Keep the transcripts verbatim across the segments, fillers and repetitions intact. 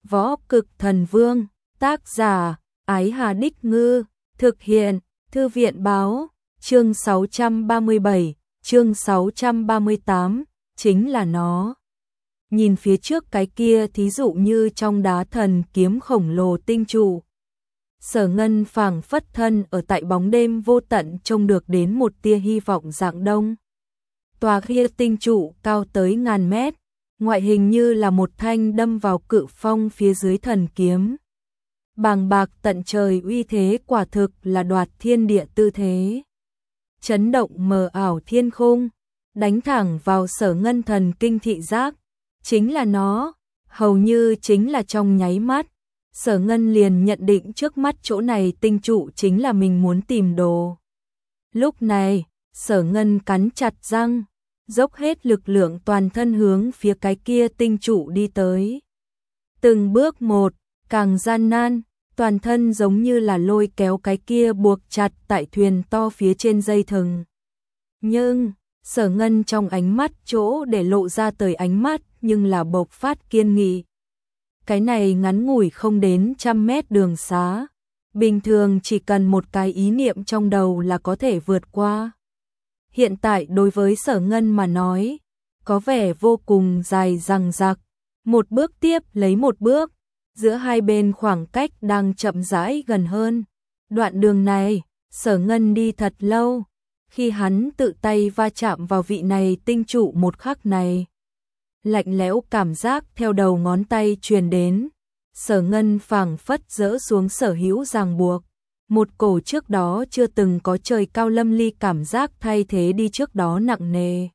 Võ Cực Thần Vương, tác giả, Ái Hà Đích Ngư, thực hiện, Thư viện Báo, chương sáu trăm ba mươi bảy, chương sáu trăm ba mươi tám, chính là nó. Nhìn phía trước cái kia thí dụ như trong đá thần kiếm khổng lồ tinh trụ. Sở Ngân phảng phất thân ở tại bóng đêm vô tận trông được đến một tia hy vọng rạng đông. Tòa kia tinh trụ cao tới ngàn mét, ngoại hình như là một thanh đâm vào cự phong phía dưới thần kiếm. Bàng bạc tận trời uy thế quả thực là đoạt thiên địa tư thế. Chấn động mờ ảo thiên khung, đánh thẳng vào Sở Ngân thần kinh thị giác. Chính là nó, hầu như chính là trong nháy mắt. Sở Ngân liền nhận định trước mắt chỗ này tinh trụ chính là mình muốn tìm đồ. Lúc này, Sở Ngân cắn chặt răng, dốc hết lực lượng toàn thân hướng phía cái kia tinh trụ đi tới. Từng bước một, càng gian nan, toàn thân giống như là lôi kéo cái kia buộc chặt tại thuyền to phía trên dây thừng. Nhưng, Sở Ngân trong ánh mắt chỗ để lộ ra tới ánh mắt nhưng là bộc phát kiên nghị. Cái này ngắn ngủi không đến trăm mét đường xá, bình thường chỉ cần một cái ý niệm trong đầu là có thể vượt qua. Hiện tại đối với Sở Ngân mà nói, có vẻ vô cùng dài dằng dặc, một bước tiếp lấy một bước, giữa hai bên khoảng cách đang chậm rãi gần hơn. Đoạn đường này, Sở Ngân đi thật lâu, khi hắn tự tay va chạm vào vị này tinh trụ một khắc này. Lạnh lẽo cảm giác theo đầu ngón tay truyền đến, Sở Ngân phảng phất dỡ xuống sở hữu ràng buộc. Một cổ trước đó chưa từng có trời cao lâm ly cảm giác thay thế đi trước đó nặng nề.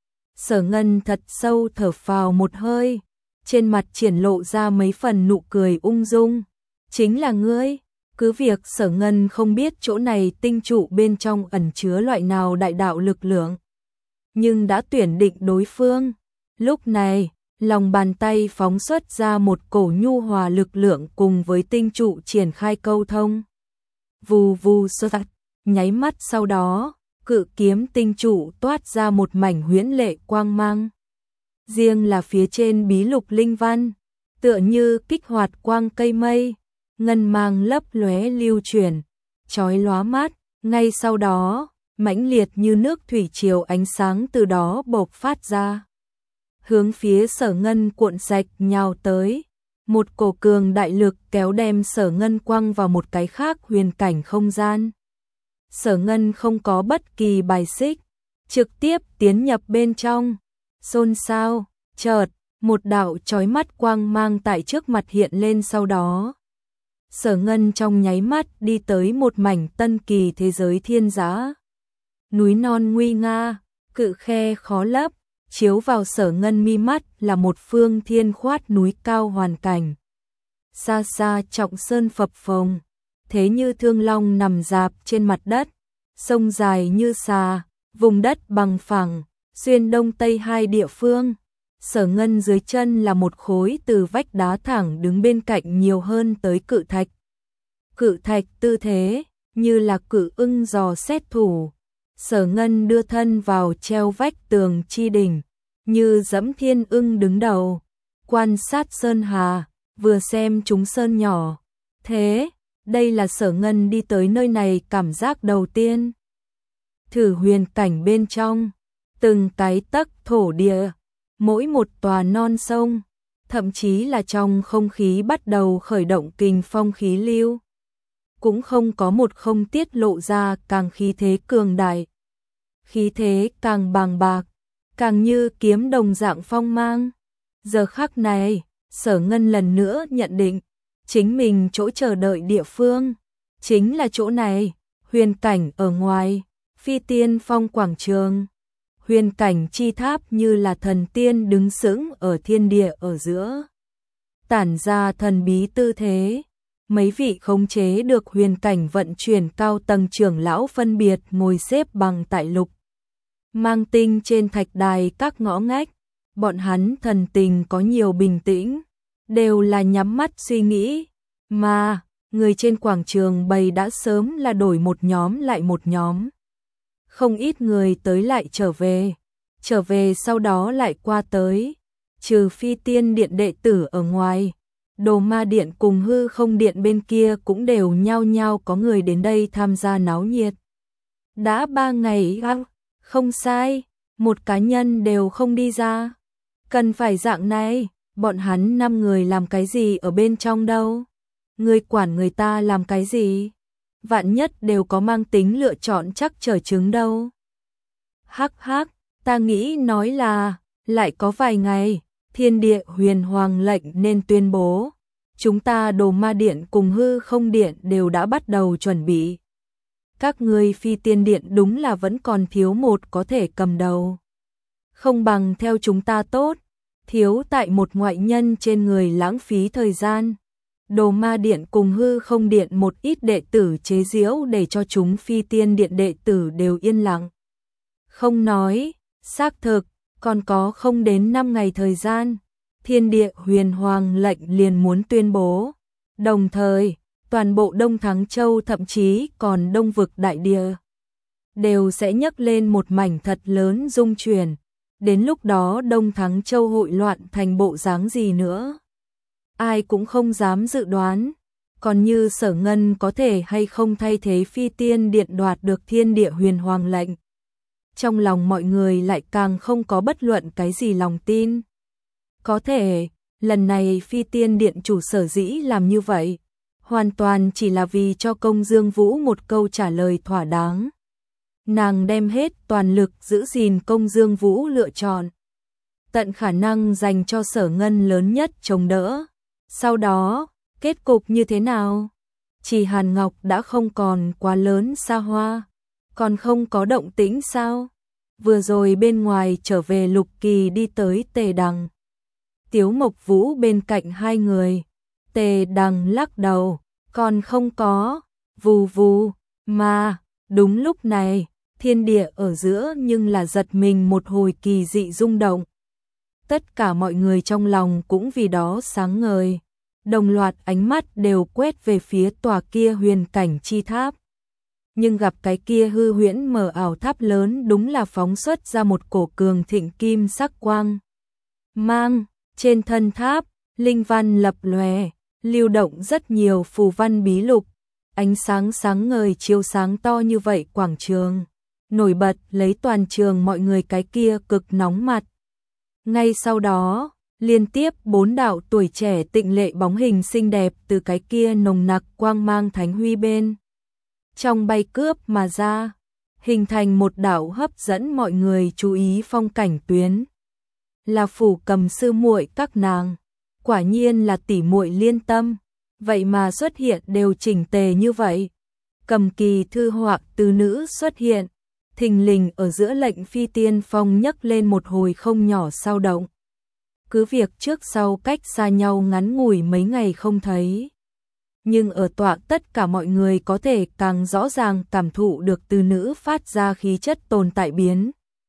Sở Ngân thật sâu thở phào một hơi, trên mặt triển lộ ra mấy phần nụ cười ung dung. Chính là ngươi, cứ việc Sở Ngân không biết chỗ này tinh trụ bên trong ẩn chứa loại nào đại đạo lực lượng, nhưng đã tuyển định đối phương. Lúc này, lòng bàn tay phóng xuất ra một cổ nhu hòa lực lượng cùng với tinh trụ triển khai câu thông. Vù vù sơ tạch, nháy mắt sau đó, cự kiếm tinh trụ toát ra một mảnh huyễn lệ quang mang. Riêng là phía trên bí lục linh văn, tựa như kích hoạt quang cây mây, ngân mang lấp lóe lưu chuyển, chói lóa mắt. Ngay sau đó, mãnh liệt như nước thủy triều ánh sáng từ đó bộc phát ra, hướng phía Sở Ngân cuộn sạch nhào tới. Một cổ cường đại lực kéo đem Sở Ngân quăng vào một cái khác huyền cảnh không gian. Sở Ngân không có bất kỳ bài xích, trực tiếp tiến nhập bên trong. Xôn xao, chợt, một đạo chói mắt quang mang tại trước mặt hiện lên, sau đó Sở Ngân trong nháy mắt đi tới một mảnh tân kỳ thế giới thiên giá. Núi non nguy nga, cự khe khó lấp, chiếu vào Sở Ngân mi mắt là một phương thiên khoát núi cao hoàn cảnh. Xa xa trọng sơn phập phồng, thế như thương long nằm rạp trên mặt đất, sông dài như xà, vùng đất bằng phẳng, xuyên đông tây hai địa phương. Sở Ngân dưới chân là một khối từ vách đá thẳng đứng bên cạnh nhiều hơn tới cự thạch. Cự thạch tư thế, như là cự ưng dò xét thủ. Sở Ngân đưa thân vào treo vách tường chi đỉnh, như dẫm thiên ưng đứng đầu, quan sát sơn hà, vừa xem chúng sơn nhỏ. Thế, đây là Sở Ngân đi tới nơi này cảm giác đầu tiên. Thử huyền cảnh bên trong, từng cái tấc thổ địa, mỗi một tòa non sông, thậm chí là trong không khí bắt đầu khởi động kình phong khí lưu. Cũng không có một không tiết lộ ra càng khí thế cường đại. Khí thế càng bàng bạc, càng như kiếm đồng dạng phong mang. Giờ khắc này, Sở Ngân lần nữa nhận định, chính mình chỗ chờ đợi địa phương, chính là chỗ này, huyền cảnh ở ngoài, phi tiên phong quảng trường. Huyền cảnh chi tháp như là thần tiên đứng sững ở thiên địa ở giữa, tản ra thần bí tư thế. Mấy vị khống chế được huyền cảnh vận chuyển cao tầng trưởng lão phân biệt ngồi xếp bằng tại lục mang tinh trên thạch đài các ngõ ngách. Bọn hắn thần tình có nhiều bình tĩnh, đều là nhắm mắt suy nghĩ, mà người trên quảng trường bày đã sớm là đổi một nhóm lại một nhóm. Không ít người tới lại trở về, trở về sau đó lại qua tới, trừ phi tiên điện đệ tử ở ngoài, Đồ Ma Điện cùng Hư Không Điện bên kia cũng đều nhao nhao có người đến đây tham gia náo nhiệt. Đã ba ngày ăng, không sai, một cá nhân đều không đi ra. Cần phải dạng này, bọn hắn năm người làm cái gì ở bên trong đâu? Người quản người ta làm cái gì? Vạn nhất đều có mang tính lựa chọn chắc trở trứng đâu. Hắc hắc, ta nghĩ nói là, lại có vài ngày, Thiên Địa Huyền Hoàng lệnh nên tuyên bố. Chúng ta Đồ Ma Điện cùng Hư Không Điện đều đã bắt đầu chuẩn bị. Các ngươi Phi Tiên Điện đúng là vẫn còn thiếu một có thể cầm đầu. Không bằng theo chúng ta tốt, thiếu tại một ngoại nhân trên người lãng phí thời gian. Đồ Ma Điện cùng Hư Không Điện một ít đệ tử chế giễu để cho chúng Phi Tiên Điện đệ tử đều yên lặng. Không nói, xác thực, còn có không đến năm ngày thời gian, Thiên Địa Huyền Hoàng lệnh liền muốn tuyên bố. Đồng thời, toàn bộ Đông Thắng Châu thậm chí còn Đông Vực Đại Địa đều sẽ nhấc lên một mảnh thật lớn rung chuyển. Đến lúc đó Đông Thắng Châu hội loạn thành bộ dáng gì nữa? Ai cũng không dám dự đoán. Còn như Sở Ngân có thể hay không thay thế Phi Tiên Điện đoạt được Thiên Địa Huyền Hoàng lệnh. Trong lòng mọi người lại càng không có bất luận cái gì lòng tin. Có thể, lần này Phi Tiên Điện chủ sở dĩ làm như vậy, hoàn toàn chỉ là vì cho Công Dương Vũ một câu trả lời thỏa đáng. Nàng đem hết toàn lực giữ gìn Công Dương Vũ lựa chọn, tận khả năng dành cho Sở Ngân lớn nhất chống đỡ. Sau đó, kết cục như thế nào? Chỉ Hàn Ngọc đã không còn quá lớn xa hoa, còn không có động tĩnh sao? Vừa rồi bên ngoài trở về Lục Kỳ đi tới Tề Đằng, Tiếu Mộc Vũ bên cạnh hai người. Tề Đằng lắc đầu, còn không có. Vù vù, mà đúng lúc này, thiên địa ở giữa nhưng là giật mình một hồi kỳ dị rung động. Tất cả mọi người trong lòng cũng vì đó sáng ngời, đồng loạt ánh mắt đều quét về phía tòa kia huyền cảnh chi tháp. Nhưng gặp cái kia hư huyễn mờ ảo tháp lớn đúng là phóng xuất ra một cổ cường thịnh kim sắc quang mang. Trên thân tháp, linh văn lập lòe, lưu động rất nhiều phù văn bí lục, ánh sáng sáng ngời chiếu sáng to như vậy quảng trường, nổi bật lấy toàn trường mọi người cái kia cực nóng mặt. Ngay sau đó, liên tiếp bốn đạo tuổi trẻ tịnh lệ bóng hình xinh đẹp từ cái kia nồng nặc quang mang thánh huy bên trong bay cướp mà ra, hình thành một đạo hấp dẫn mọi người chú ý phong cảnh tuyến. Là Phủ Cầm sư muội các nàng, quả nhiên là tỷ muội liên tâm, vậy mà xuất hiện đều chỉnh tề như vậy. Cầm kỳ thư họa từ nữ xuất hiện, thình lình ở giữa lệnh Phi Tiên Phong nhấc lên một hồi không nhỏ sao động. Cứ việc trước sau cách xa nhau ngắn ngủi mấy ngày không thấy, nhưng ở tọa tất cả mọi người có thể càng rõ ràng cảm thụ được từ nữ phát ra khí chất tồn tại biến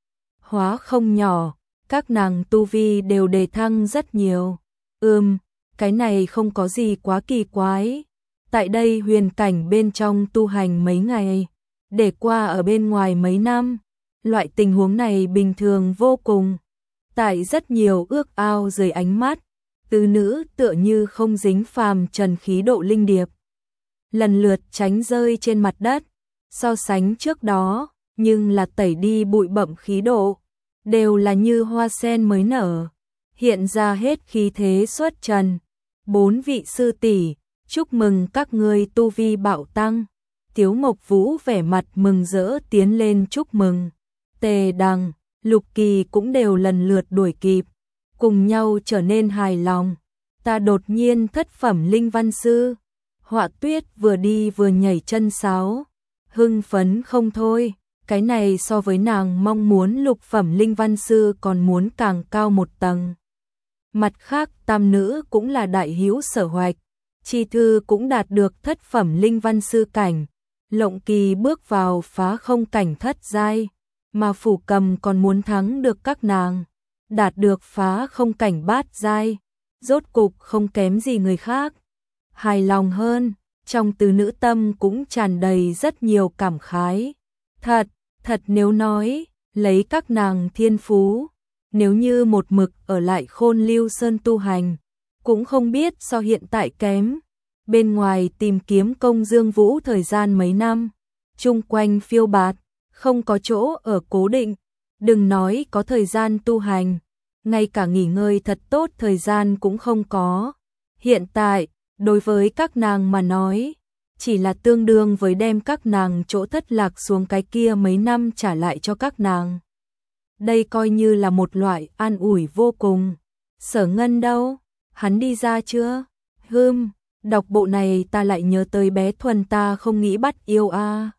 hóa không nhỏ. Các nàng tu vi đều đề thăng rất nhiều. Ừm, cái này không có gì quá kỳ quái. Tại đây huyền cảnh bên trong tu hành mấy ngày, để qua ở bên ngoài mấy năm, loại tình huống này bình thường vô cùng. Tại rất nhiều ước ao dưới ánh mắt, từ nữ tựa như không dính phàm trần khí độ linh điệp, lần lượt tránh rơi trên mặt đất. So sánh trước đó, nhưng là tẩy đi bụi bặm khí độ, đều là như hoa sen mới nở, hiện ra hết khí thế xuất trần. Bốn vị sư tỷ, chúc mừng các ngươi tu vi bạo tăng. Tiếu Mộc Vũ vẻ mặt mừng rỡ tiến lên chúc mừng. Tề Đằng, Lục Kỳ cũng đều lần lượt đuổi kịp, cùng nhau trở nên hài lòng. Ta đột nhiên thất phẩm linh văn sư. Họa Tuyết vừa đi vừa nhảy chân sáo, hưng phấn không thôi. Cái này so với nàng mong muốn lục phẩm linh văn sư còn muốn càng cao một tầng. Mặt khác, tam nữ cũng là đại hữu sở hoạch, Chi Thư cũng đạt được thất phẩm linh văn sư cảnh, Lộng Kỳ bước vào phá không cảnh thất giai, mà Phủ Cầm còn muốn thắng được các nàng, đạt được phá không cảnh bát giai, rốt cục không kém gì người khác. Hài lòng hơn, trong từ nữ tâm cũng tràn đầy rất nhiều cảm khái. Thật, thật nếu nói, lấy các nàng thiên phú, nếu như một mực ở lại Khôn Lưu Sơn tu hành, cũng không biết so hiện tại kém. Bên ngoài tìm kiếm công Dương Vũ thời gian mấy năm, chung quanh phiêu bạt, không có chỗ ở cố định, đừng nói có thời gian tu hành, ngay cả nghỉ ngơi thật tốt thời gian cũng không có. Hiện tại, đối với các nàng mà nói, chỉ là tương đương với đem các nàng chỗ thất lạc xuống cái kia mấy năm trả lại cho các nàng. Đây coi như là một loại an ủi vô cùng. Sở Ngân đâu? Hắn đi ra chưa? Hừm, đọc bộ này ta lại nhớ tới bé Thuần ta không nghĩ bắt yêu a. À.